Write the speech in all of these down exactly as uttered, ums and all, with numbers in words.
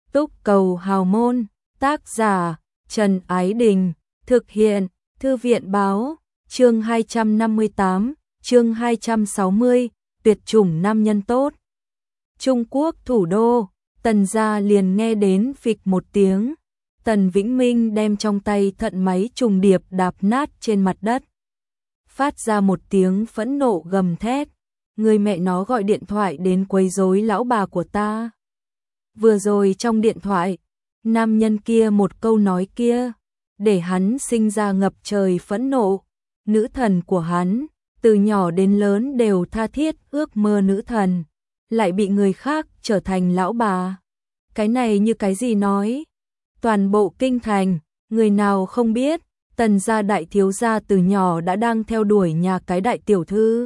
Túc Cầu Hào Môn, tác giả Trần Ái Đình, thực hiện Thư viện báo, chương hai trăm năm mươi tám, chương hai trăm sáu mươi, tuyệt chủng nam nhân tốt. Trung Quốc thủ đô, Tần gia liền nghe đến phịch một tiếng, Tần Vĩnh Minh đem trong tay thận máy trùng điệp đạp nát trên mặt đất. Phát ra một tiếng phẫn nộ gầm thét, người mẹ nó gọi điện thoại đến quấy rối lão bà của ta. Vừa rồi trong điện thoại, nam nhân kia một câu nói kia, để hắn sinh ra ngập trời phẫn nộ. Nữ thần của hắn, từ nhỏ đến lớn đều tha thiết ước mơ nữ thần, lại bị người khác trở thành lão bà. Cái này như cái gì nói? Toàn bộ kinh thành, người nào không biết, Tần gia đại thiếu gia từ nhỏ đã đang theo đuổi nhà cái đại tiểu thư.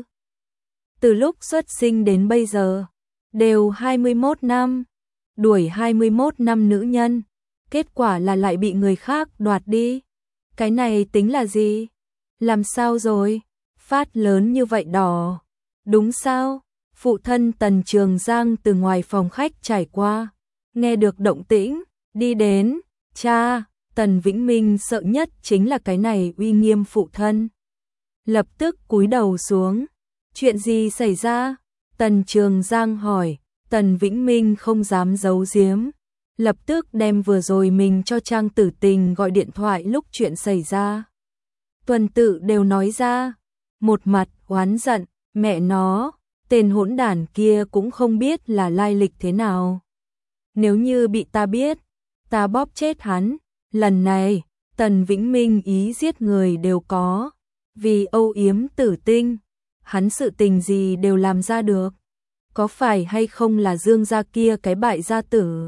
Từ lúc xuất sinh đến bây giờ, đều hai mươi mốt năm, đuổi hai mươi mốt năm nữ nhân, kết quả là lại bị người khác đoạt đi. Cái này tính là gì? Làm sao rồi? Phát lớn như vậy đỏ. Đúng sao? Phụ thân Tần Trường Giang từ ngoài phòng khách trải qua, nghe được động tĩnh, đi đến, cha, Tần Vĩnh Minh sợ nhất chính là cái này uy nghiêm phụ thân. Lập tức cúi đầu xuống, chuyện gì xảy ra? Tần Trường Giang hỏi, Tần Vĩnh Minh không dám giấu giếm, lập tức đem vừa rồi mình cho Trang Tử Tình gọi điện thoại lúc chuyện xảy ra. Tuần tự đều nói ra, một mặt oán giận, mẹ nó, tên hỗn đản kia cũng không biết là lai lịch thế nào. Nếu như bị ta biết, ta bóp chết hắn. Lần này, Tần Vĩnh Minh ý giết người đều có, vì âu yếm Tử Tinh, hắn sự tình gì đều làm ra được. Có phải hay không là Dương gia kia cái bại gia tử?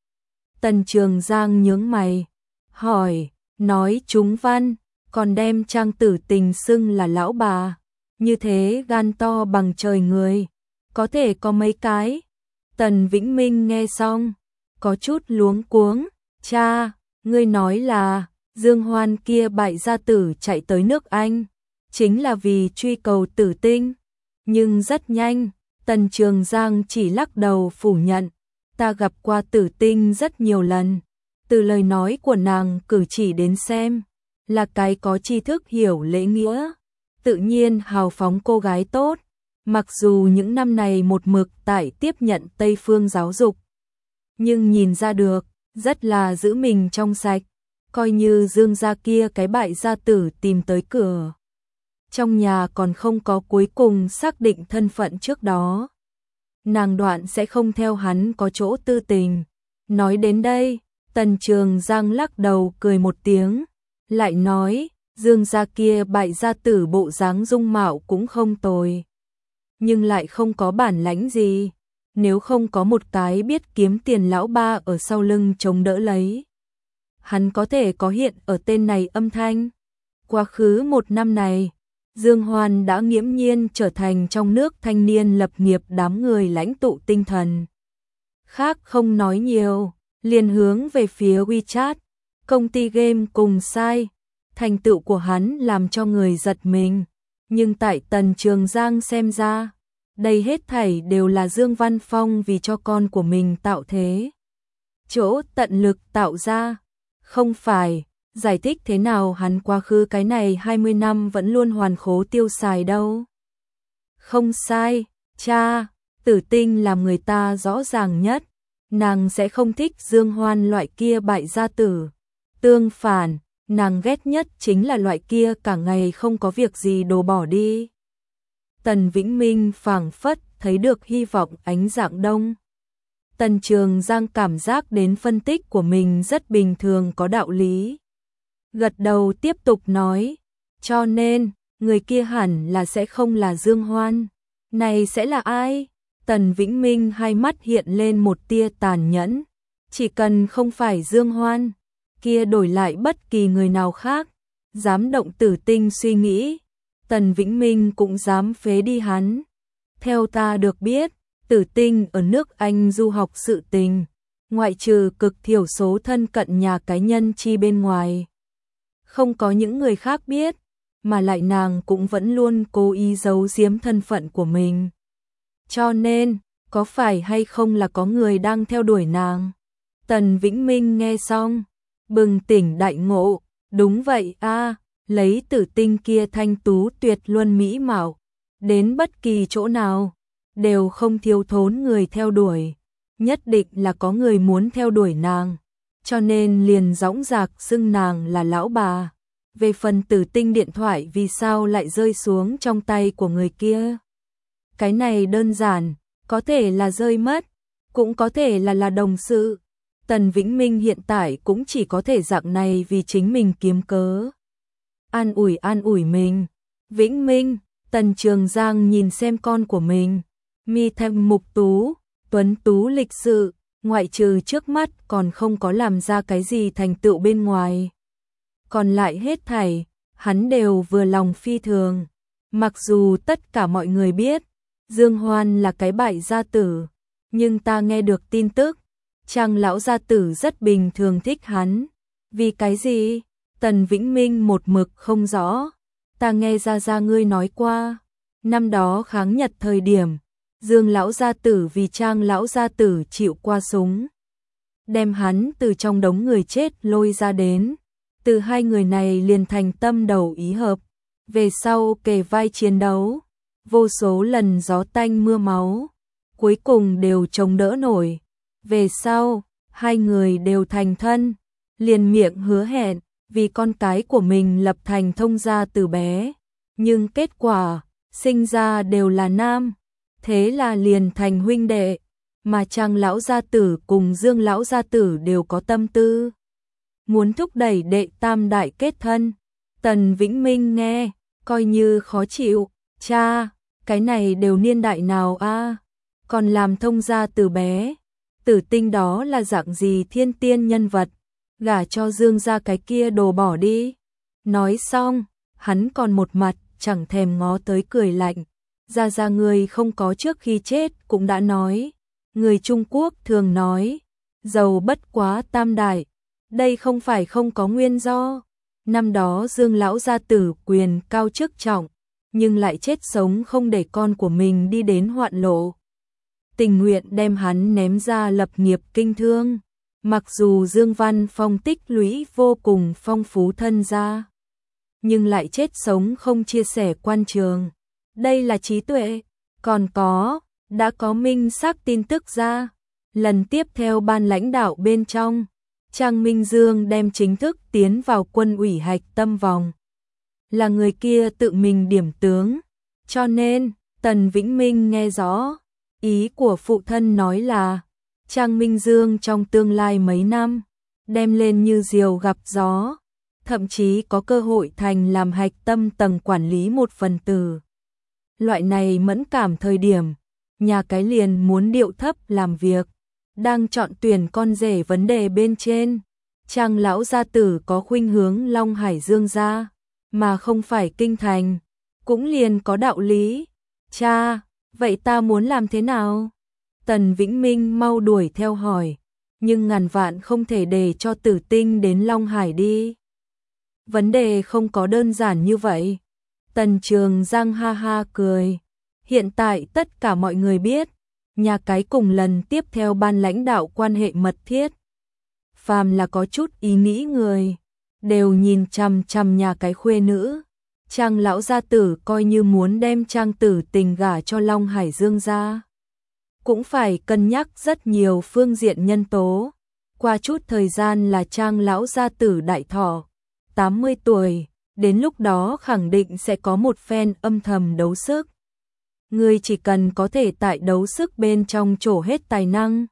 Tần Trường Giang nhướng mày, hỏi, nói trúng văn, còn đem Trang Tử Tình xưng là lão bà, như thế gan to bằng trời người, có thể có mấy cái? Tần Vĩnh Minh nghe xong, có chút luống cuống, cha, ngươi nói là Dương Hoan kia bại gia tử chạy tới nước Anh, chính là vì truy cầu Tử Tinh. Nhưng rất nhanh, Tần Trường Giang chỉ lắc đầu phủ nhận, ta gặp qua Tử Tinh rất nhiều lần, từ lời nói của nàng cử chỉ đến xem, là cái có tri thức hiểu lễ nghĩa, tự nhiên hào phóng cô gái tốt, mặc dù những năm này một mực tại tiếp nhận Tây phương giáo dục, nhưng nhìn ra được, rất là giữ mình trong sạch, coi như Dương gia kia cái bại gia tử tìm tới cửa. Trong nhà còn không có cuối cùng xác định thân phận trước đó, nàng đoạn sẽ không theo hắn có chỗ tư tình. Nói đến đây, Tần Trường Giang lắc đầu cười một tiếng, lại nói, Dương gia kia bại gia tử bộ dáng dung mạo cũng không tồi, nhưng lại không có bản lãnh gì, nếu không có một cái biết kiếm tiền lão ba ở sau lưng chống đỡ lấy, hắn có thể có hiện ở tên này âm thanh. Quá khứ một năm này, Dương Hoan đã nghiễm nhiên trở thành trong nước thanh niên lập nghiệp đám người lãnh tụ tinh thần. Khác không nói nhiều, liền hướng về phía WeChat, công ty game cùng sai, thành tựu của hắn làm cho người giật mình, nhưng tại Tần Trường Giang xem ra, đây hết thảy đều là Dương Văn Phong vì cho con của mình tạo thế. Chỗ tận lực tạo ra, không phải, giải thích thế nào hắn quá khứ cái này hai mươi năm vẫn luôn hoàn khố tiêu xài đâu. Không sai, cha, Tử Tinh làm người ta rõ ràng nhất, nàng sẽ không thích Dương Hoan loại kia bại gia tử. Tương phản, nàng ghét nhất chính là loại kia cả ngày không có việc gì đồ bỏ đi. Tần Vĩnh Minh phảng phất thấy được hy vọng ánh dạng đông. Tần Trường Giang cảm giác đến phân tích của mình rất bình thường có đạo lý. Gật đầu tiếp tục nói, cho nên, người kia hẳn là sẽ không là Dương Hoan. Này sẽ là ai? Tần Vĩnh Minh hai mắt hiện lên một tia tàn nhẫn. Chỉ cần không phải Dương Hoan, kia đổi lại bất kỳ người nào khác, dám động Tử Tinh suy nghĩ, Tần Vĩnh Minh cũng dám phế đi hắn. Theo ta được biết, Tử Tinh ở nước Anh du học sự tình, ngoại trừ cực thiểu số thân cận nhà cá nhân chi bên ngoài, không có những người khác biết, mà lại nàng cũng vẫn luôn cố ý giấu giếm thân phận của mình. Cho nên, có phải hay không là có người đang theo đuổi nàng? Tần Vĩnh Minh nghe xong, bừng tỉnh đại ngộ, đúng vậy a, lấy Tử Tinh kia thanh tú tuyệt luân mỹ mạo, đến bất kỳ chỗ nào đều không thiếu thốn người theo đuổi, nhất định là có người muốn theo đuổi nàng, cho nên liền dõng dạc xưng nàng là lão bà. Về phần Tử Tinh điện thoại vì sao lại rơi xuống trong tay của người kia? Cái này đơn giản, có thể là rơi mất, cũng có thể là là đồng sự. Tần Vĩnh Minh hiện tại cũng chỉ có thể dạng này vì chính mình kiếm cớ. An ủi an ủi mình. Vĩnh Minh, Tần Trường Giang nhìn xem con của mình. Mi thanh mục tú, tuấn tú lịch sự, ngoại trừ trước mắt còn không có làm ra cái gì thành tựu bên ngoài. Còn lại hết thảy, hắn đều vừa lòng phi thường. Mặc dù tất cả mọi người biết, Dương Hoan là cái bại gia tử, nhưng ta nghe được tin tức, Trang lão gia tử rất bình thường thích hắn. Vì cái gì? Tần Vĩnh Minh một mực không rõ. Ta nghe ra ra ngươi nói qua, năm đó kháng Nhật thời điểm, Dương lão gia tử vì Trang lão gia tử chịu qua súng, đem hắn từ trong đống người chết lôi ra đến. Từ hai người này liền thành tâm đầu ý hợp, về sau kề vai chiến đấu, vô số lần gió tanh mưa máu, cuối cùng đều chống đỡ nổi. Về sau, hai người đều thành thân, liền miệng hứa hẹn, vì con cái của mình lập thành thông gia từ bé. Nhưng kết quả, sinh ra đều là nam, thế là liền thành huynh đệ, mà Trang lão gia tử cùng Dương lão gia tử đều có tâm tư muốn thúc đẩy đệ tam đại kết thân. Tần Vĩnh Minh nghe, coi như khó chịu, cha, cái này đều niên đại nào a, còn làm thông gia từ bé. Tử Tinh đó là dạng gì thiên tiên nhân vật, gả cho Dương gia cái kia đồ bỏ đi. Nói xong, hắn còn một mặt chẳng thèm ngó tới cười lạnh. Gia gia người không có trước khi chết cũng đã nói, người Trung Quốc thường nói, giàu bất quá tam đại, đây không phải không có nguyên do. Năm đó Dương lão gia tử quyền cao chức trọng, nhưng lại chết sống không để con của mình đi đến hoạn lộ, tình nguyện đem hắn ném ra lập nghiệp kinh thương. Mặc dù Dương Văn Phong tích lũy vô cùng phong phú thân gia, nhưng lại chết sống không chia sẻ quan trường. Đây là trí tuệ. Còn có, đã có minh xác tin tức ra. Lần tiếp theo ban lãnh đạo bên trong, Trang Minh Dương đem chính thức tiến vào quân ủy hạch tâm vòng. Là người kia tự mình điểm tướng. Cho nên, Tần Vĩnh Minh nghe rõ. Ý của phụ thân nói là, Trang Minh Dương trong tương lai mấy năm, đem lên như diều gặp gió, thậm chí có cơ hội thành làm hạch tâm tầng quản lý một phần tử. Loại này mẫn cảm thời điểm, nhà cái liền muốn điệu thấp làm việc, đang chọn tuyển con rể vấn đề bên trên. Trang lão gia tử có khuynh hướng Long Hải Dương gia, mà không phải kinh thành, cũng liền có đạo lý. Cha, vậy ta muốn làm thế nào? Tần Vĩnh Minh mau đuổi theo hỏi, nhưng ngàn vạn không thể để cho Tử Tinh đến Long Hải đi. Vấn đề không có đơn giản như vậy. Tần Trường Giang ha ha cười. Hiện tại tất cả mọi người biết, nhà cái cùng lần tiếp theo ban lãnh đạo quan hệ mật thiết. Phàm là có chút ý nghĩ người, đều nhìn chằm chằm nhà cái khuê nữ. Trang lão gia tử coi như muốn đem Trang Tử Tình gả cho Long Hải Dương gia, cũng phải cân nhắc rất nhiều phương diện nhân tố. Qua chút thời gian là Trang lão gia tử đại thọ, tám mươi tuổi, đến lúc đó khẳng định sẽ có một phen âm thầm đấu sức. Người chỉ cần có thể tại đấu sức bên trong trổ hết tài năng,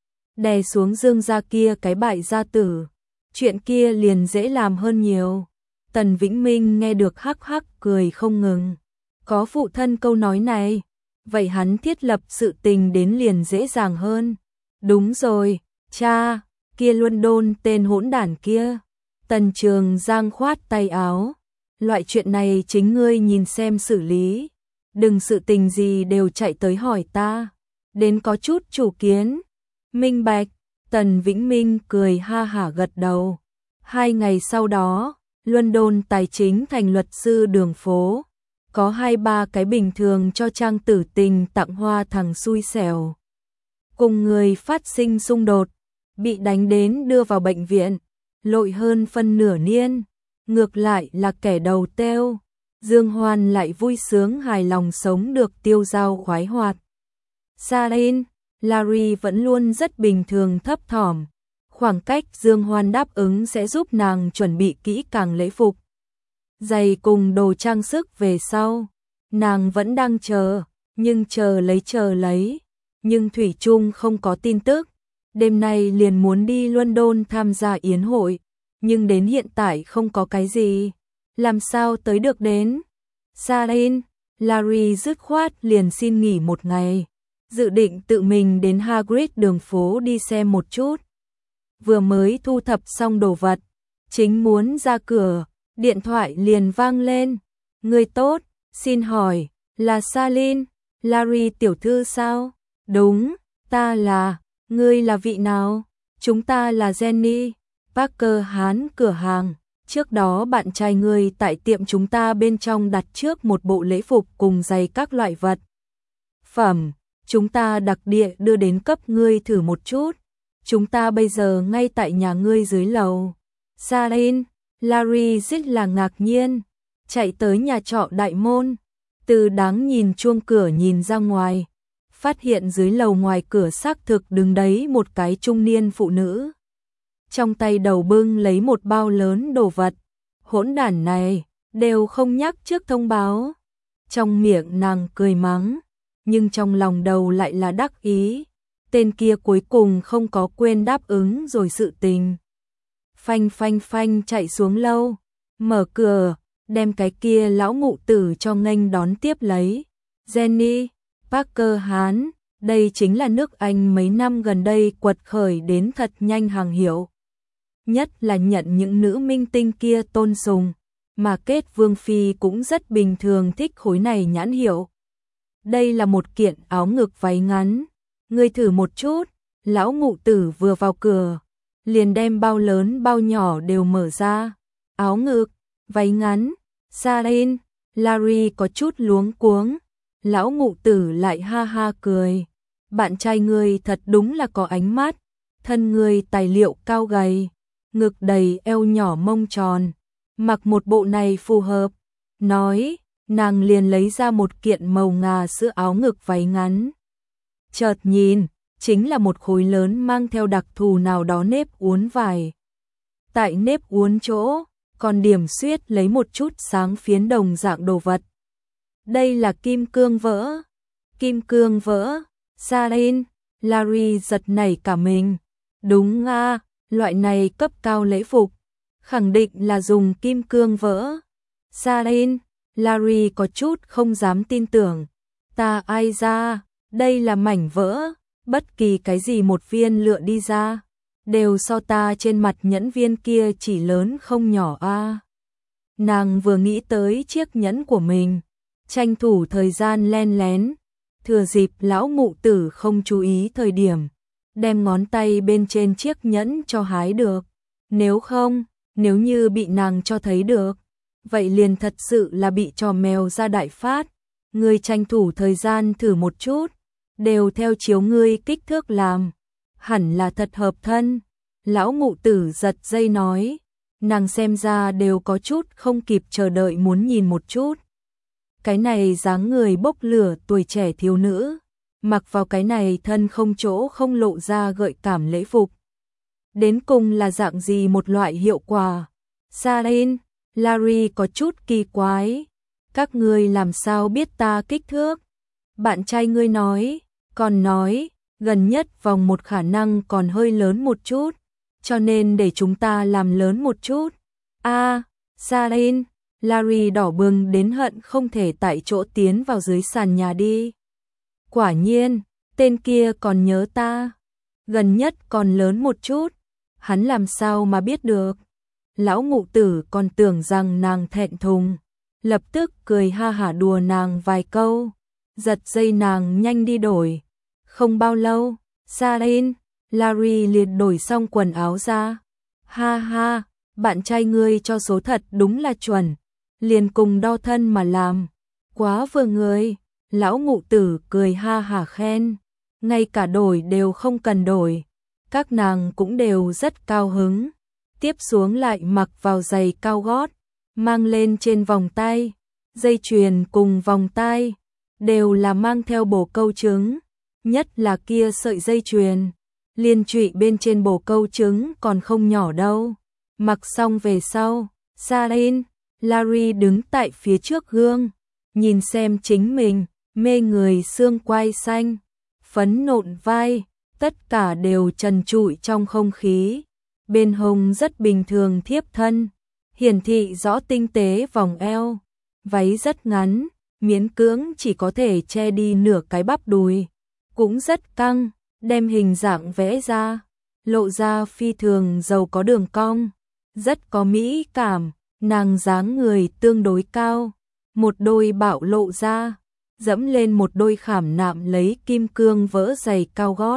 đè xuống Dương gia kia cái bại gia tử, chuyện kia liền dễ làm hơn nhiều. Tần Vĩnh Minh nghe được hắc hắc cười không ngừng. Có phụ thân câu nói này, vậy hắn thiết lập sự tình đến liền dễ dàng hơn. Đúng rồi, cha, kia London tên hỗn đản kia. Tần Trường Giang khoát tay áo. Loại chuyện này chính ngươi nhìn xem xử lý. Đừng sự tình gì đều chạy tới hỏi ta. Đến có chút chủ kiến. Minh bạch, Tần Vĩnh Minh cười ha hả gật đầu. Hai ngày sau đó, London tài chính thành luật sư đường phố. Có hai ba cái bình thường cho Trang Tử Tình tặng hoa thằng xui xẻo. Cùng người phát sinh xung đột, bị đánh đến đưa vào bệnh viện, lội hơn phân nửa niên, ngược lại là kẻ đầu têu. Dương Hoan lại vui sướng hài lòng sống được tiêu dao khoái hoạt. Salin, Larry vẫn luôn rất bình thường thấp thỏm. Khoảng cách Dương Hoan đáp ứng sẽ giúp nàng chuẩn bị kỹ càng lễ phục, giày cùng đồ trang sức về sau. Nàng vẫn đang chờ, nhưng chờ lấy chờ lấy, nhưng thủy chung không có tin tức. Đêm nay liền muốn đi London tham gia yến hội, nhưng đến hiện tại không có cái gì. Làm sao tới được đến? Salin, Larry dứt khoát liền xin nghỉ một ngày, dự định tự mình đến Hagrid đường phố đi xem một chút. Vừa mới thu thập xong đồ vật, chính muốn ra cửa, điện thoại liền vang lên. Người tốt, xin hỏi, là Salin, Larry tiểu thư sao? Đúng, ta là, ngươi là vị nào? Chúng ta là Jenny, Parker Hán cửa hàng. Trước đó bạn trai ngươi tại tiệm chúng ta bên trong đặt trước một bộ lễ phục cùng giày các loại vật phẩm, chúng ta đặc địa đưa đến cấp ngươi thử một chút. Chúng ta bây giờ ngay tại nhà ngươi dưới lầu. Salin, Larry rất là ngạc nhiên, chạy tới nhà trọ đại môn, từ đáng nhìn chuông cửa nhìn ra ngoài, phát hiện dưới lầu ngoài cửa xác thực đứng đấy một cái trung niên phụ nữ. Trong tay đầu bưng lấy một bao lớn đồ vật, hỗn đản này, đều không nhắc trước thông báo. Trong miệng nàng cười mắng, nhưng trong lòng đầu lại là đắc ý. Tên kia cuối cùng không có quên đáp ứng rồi sự tình. Phanh phanh phanh chạy xuống lâu, mở cửa, đem cái kia lão mụ tử cho nghênh đón tiếp lấy. Jenny, Parker Hán, đây chính là nước Anh mấy năm gần đây quật khởi đến thật nhanh hàng hiệu. Nhất là nhận những nữ minh tinh kia tôn sùng, mà Kết Vương Phi cũng rất bình thường thích khối này nhãn hiệu. Đây là một kiện áo ngực váy ngắn, ngươi thử một chút. Lão mụ tử vừa vào cửa, liền đem bao lớn bao nhỏ đều mở ra. Áo ngực, váy ngắn, Salin, Larry có chút luống cuống. Lão mụ tử lại ha ha cười. Bạn trai ngươi thật đúng là có ánh mắt, thân ngươi tài liệu cao gầy, ngực đầy eo nhỏ mông tròn, mặc một bộ này phù hợp. Nói, nàng liền lấy ra một kiện màu ngà sữa áo ngực váy ngắn. Chợt nhìn, chính là một khối lớn mang theo đặc thù nào đó nếp uốn vải. Tại nếp uốn chỗ, còn điểm xuyết lấy một chút sáng phiến đồng dạng đồ vật. Đây là kim cương vỡ. Kim cương vỡ. Salin, Larry giật nảy cả mình. Đúng nga, loại này cấp cao lễ phục, khẳng định là dùng kim cương vỡ. Salin, Larry có chút không dám tin tưởng. Ta ai ra, đây là mảnh vỡ, bất kỳ cái gì một viên lựa đi ra, đều so ta trên mặt nhẫn viên kia chỉ lớn không nhỏ a. À. Nàng vừa nghĩ tới chiếc nhẫn của mình, tranh thủ thời gian len lén, thừa dịp lão mụ tử không chú ý thời điểm, đem ngón tay bên trên chiếc nhẫn cho hái được. Nếu không, nếu như bị nàng cho thấy được, vậy liền thật sự là bị trò mèo ra đại phát. Ngươi tranh thủ thời gian thử một chút, đều theo chiếu ngươi kích thước làm, hẳn là thật hợp thân. Lão mụ tử giật dây nói, nàng xem ra đều có chút không kịp chờ đợi muốn nhìn một chút. Cái này dáng người bốc lửa tuổi trẻ thiếu nữ, mặc vào cái này thân không chỗ không lộ ra gợi cảm lễ phục. Đến cùng là dạng gì một loại hiệu quả? Salin, Larry có chút kỳ quái. Các ngươi làm sao biết ta kích thước? Bạn trai ngươi nói, còn nói, gần nhất vòng một khả năng còn hơi lớn một chút, cho nên để chúng ta làm lớn một chút. A, à, Salin, Larry đỏ bừng đến hận không thể tại chỗ tiến vào dưới sàn nhà đi. Quả nhiên, tên kia còn nhớ ta, gần nhất còn lớn một chút, hắn làm sao mà biết được. Lão mụ tử còn tưởng rằng nàng thẹn thùng, lập tức cười ha hả đùa nàng vài câu, giật dây nàng nhanh đi đổi. Không bao lâu, Salin, Larry liền đổi xong quần áo ra. Ha ha, bạn trai ngươi cho số thật đúng là chuẩn, liền cùng đo thân mà làm, quá vừa người. Lão ngụ tử cười ha hả khen, ngay cả đổi đều không cần đổi, các nàng cũng đều rất cao hứng. Tiếp xuống lại mặc vào giày cao gót, mang lên trên vòng tay, dây chuyền cùng vòng tay, đều là mang theo bồ câu trứng, nhất là kia sợi dây chuyền, liên trụy bên trên bồ câu trứng còn không nhỏ đâu. Mặc xong về sau, Sarin, Larry đứng tại phía trước gương, nhìn xem chính mình, mê người xương quai xanh, phấn nộn vai, tất cả đều trần trụi trong không khí. Bên hông rất bình thường thiếp thân, hiển thị rõ tinh tế vòng eo, váy rất ngắn, miễn cưỡng chỉ có thể che đi nửa cái bắp đùi, cũng rất căng, đem hình dạng vẽ ra, lộ ra phi thường giàu có đường cong, rất có mỹ cảm. Nàng dáng người tương đối cao, một đôi bạo lộ ra, dẫm lên một đôi khảm nạm lấy kim cương vỡ giày cao gót,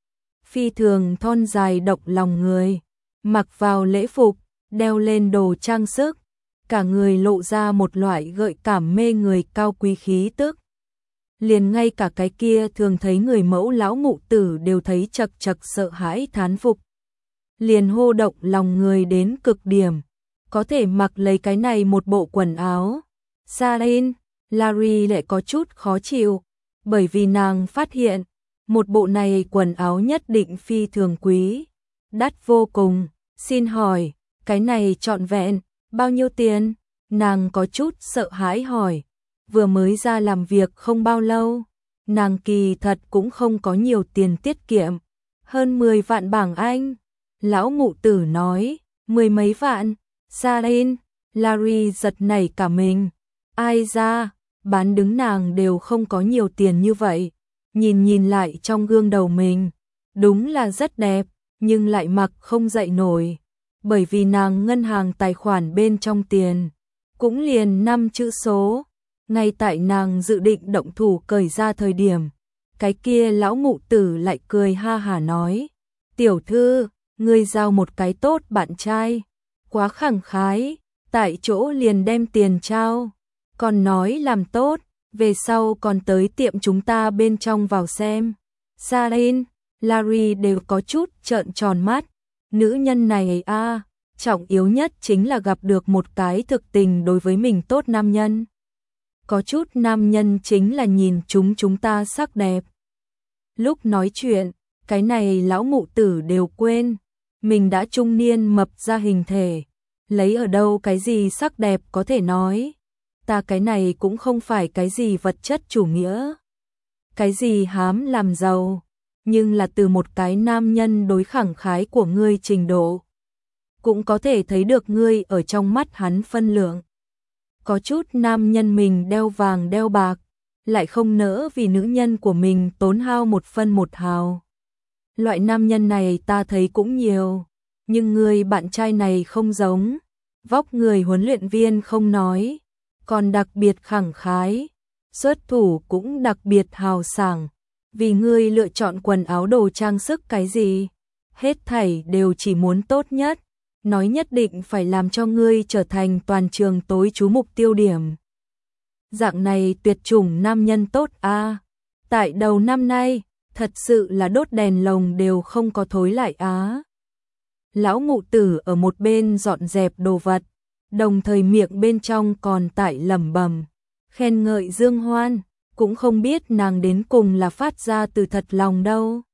phi thường thon dài động lòng người. Mặc vào lễ phục, đeo lên đồ trang sức, cả người lộ ra một loại gợi cảm mê người cao quý khí tức. Liền ngay cả cái kia thường thấy người mẫu lão mụ tử đều thấy chật chật sợ hãi thán phục. Liền hô động lòng người đến cực điểm, có thể mặc lấy cái này một bộ quần áo. Sarin, Larry lại có chút khó chịu, bởi vì nàng phát hiện, một bộ này quần áo nhất định phi thường quý, đắt vô cùng. Xin hỏi, cái này trọn vẹn, bao nhiêu tiền? Nàng có chút sợ hãi hỏi, vừa mới ra làm việc không bao lâu, nàng kỳ thật cũng không có nhiều tiền tiết kiệm, hơn mười vạn bảng Anh. Lão mụ tử nói, mười mấy vạn. Sarin, Larry giật nảy cả mình, ai ra, bán đứng nàng đều không có nhiều tiền như vậy. Nhìn nhìn lại trong gương đầu mình, đúng là rất đẹp, nhưng lại mặc không dậy nổi, bởi vì nàng ngân hàng tài khoản bên trong tiền cũng liền năm chữ số. Ngay tại nàng dự định động thủ cởi ra thời điểm, cái kia lão mụ tử lại cười ha hả nói, tiểu thư, ngươi giao một cái tốt bạn trai, quá khẳng khái, tại chỗ liền đem tiền trao, còn nói làm tốt, về sau còn tới tiệm chúng ta bên trong vào xem. Sarin, Larry đều có chút trợn tròn mắt, nữ nhân này a, à, trọng yếu nhất chính là gặp được một cái thực tình đối với mình tốt nam nhân. Có chút nam nhân chính là nhìn chúng chúng ta sắc đẹp. Lúc nói chuyện, cái này lão mụ tử đều quên, mình đã trung niên mập ra hình thể, lấy ở đâu cái gì sắc đẹp có thể nói. Ta cái này cũng không phải cái gì vật chất chủ nghĩa, cái gì hám làm giàu, nhưng là từ một cái nam nhân đối khẳng khái của ngươi trình độ, cũng có thể thấy được ngươi ở trong mắt hắn phân lượng. Có chút nam nhân mình đeo vàng đeo bạc, lại không nỡ vì nữ nhân của mình tốn hao một phân một hào. Loại nam nhân này ta thấy cũng nhiều, nhưng người bạn trai này không giống, vóc người huấn luyện viên không nói, còn đặc biệt khẳng khái, xuất thủ cũng đặc biệt hào sảng, vì ngươi lựa chọn quần áo đồ trang sức cái gì, hết thảy đều chỉ muốn tốt nhất, nói nhất định phải làm cho ngươi trở thành toàn trường tối chú mục tiêu điểm. Dạng này tuyệt chủng nam nhân tốt a, à. Tại đầu năm nay, thật sự là đốt đèn lồng đều không có thối lại á. Lão mụ tử ở một bên dọn dẹp đồ vật, đồng thời miệng bên trong còn tại lẩm bẩm khen ngợi Dương Hoan, cũng không biết nàng đến cùng là phát ra từ thật lòng đâu,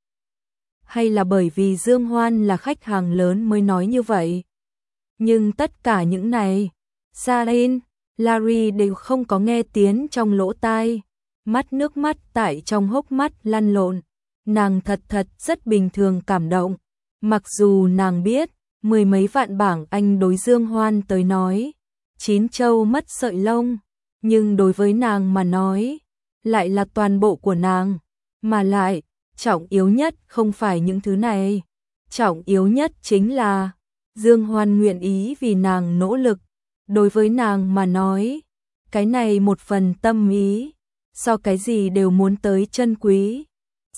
hay là bởi vì Dương Hoan là khách hàng lớn mới nói như vậy. Nhưng tất cả những này, Sarin, Larry đều không có nghe tiếng trong lỗ tai, mắt nước mắt tại trong hốc mắt lăn lộn. Nàng thật thật rất bình thường cảm động, mặc dù nàng biết, mười mấy vạn bảng Anh đối Dương Hoan tới nói, chín châu mất sợi lông, nhưng đối với nàng mà nói, lại là toàn bộ của nàng, mà lại, trọng yếu nhất không phải những thứ này, trọng yếu nhất chính là, Dương Hoan nguyện ý vì nàng nỗ lực, đối với nàng mà nói, cái này một phần tâm ý, so cái gì đều muốn tới chân quý.